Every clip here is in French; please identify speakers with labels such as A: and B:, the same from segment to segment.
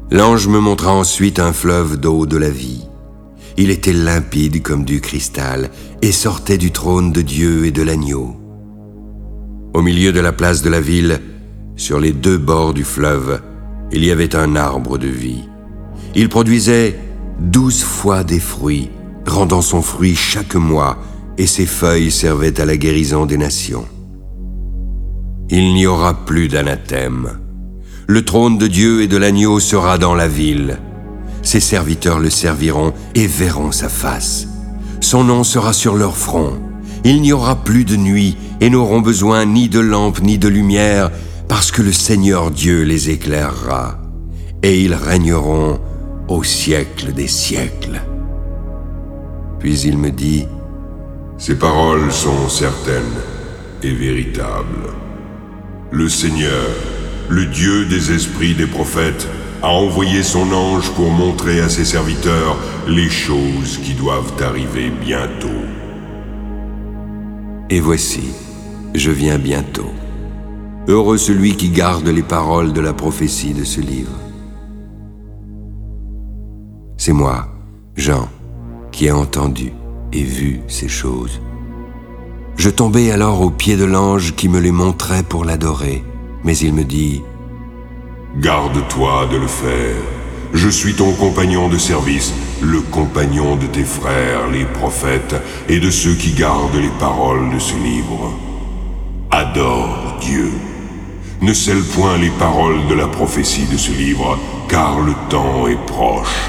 A: L'ange me montra ensuite un fleuve d'eau de la vie. Il était limpide comme du cristal et sortait du trône de Dieu et de l'agneau. Au milieu de la place de la ville, sur les deux bords du fleuve, il y avait un arbre de vie. Il produisait 12 fois des fruits, rendant son fruit chaque mois, et ses feuilles servaient à la guérison des nations. Il n'y aura plus d'anathème. Le trône de Dieu et de l'agneau sera dans la ville. Ses serviteurs le serviront et verront sa face. Son nom sera sur leur front. Il n'y aura plus de nuit et n'auront besoin ni de lampe ni de lumière, parce que le Seigneur Dieu les éclairera, et ils régneront au siècle des siècles. Puis il me dit:
B: Ces paroles sont certaines et véritables. Le Seigneur, le Dieu des esprits des prophètes, a envoyé son ange pour montrer à ses serviteurs les choses qui doivent arriver bientôt.
A: Et voici, je viens bientôt. Heureux celui qui garde les paroles de la prophétie de ce livre. C'est moi, Jean, qui ai entendu et vu ces choses. Je tombai alors aux pieds de l'ange qui me les montrait pour l'adorer, mais il me dit:
B: Garde-toi de le faire. Je suis ton compagnon de service, le compagnon de tes frères, les prophètes, et de ceux qui gardent les paroles de ce livre. Adore Dieu. Ne scelle point les paroles de la prophétie de ce livre, car le temps est proche.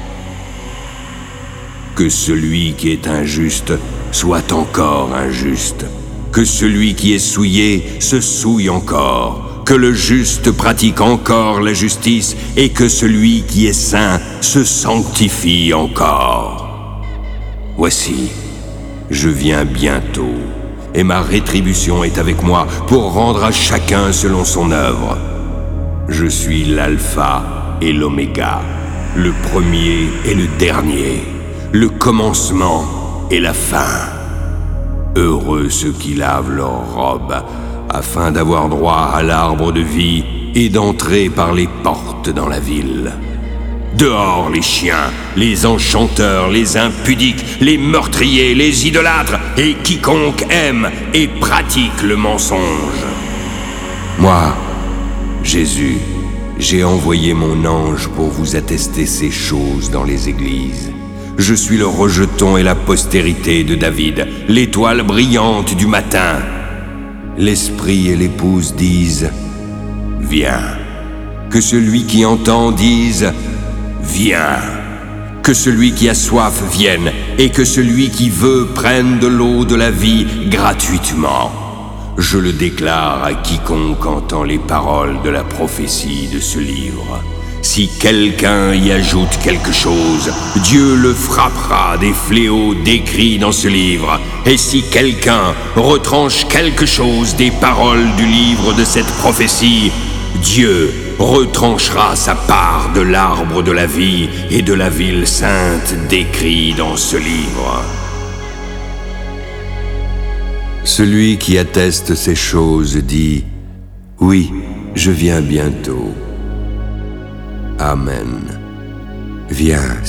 A: Que celui qui est injuste soit encore injuste. Que celui qui est souillé se souille encore. Que le juste pratique encore la justice, et que celui qui est saint se sanctifie encore. Voici, je viens bientôt, et ma rétribution est avec moi pour rendre à chacun selon son œuvre. Je suis l'alpha et l'oméga, le premier et le dernier, le commencement et la fin. Heureux ceux qui lavent leurs robes, afin d'avoir droit à l'arbre de vie et d'entrer par les portes dans la ville. Dehors les chiens, les enchanteurs, les impudiques, les meurtriers, les idolâtres, et quiconque aime et pratique le mensonge. Moi, Jésus, j'ai envoyé mon ange pour vous attester ces choses dans les églises. Je suis le rejeton et la postérité de David, l'étoile brillante du matin. L'esprit et l'épouse disent: Viens. Que celui qui entend dise: Viens. Que celui qui a soif vienne, et que celui qui veut prenne de l'eau de la vie gratuitement. Je le déclare à quiconque entend les paroles de la prophétie de ce livre. Si quelqu'un y ajoute quelque chose, Dieu le frappera des fléaux décrits dans ce livre. Et si quelqu'un retranche quelque chose des paroles du livre de cette prophétie, Dieu retranchera sa part de l'arbre de la vie et de la ville sainte décrits dans ce livre. Celui qui atteste ces choses dit: Oui, je viens bientôt. Amen. Viens,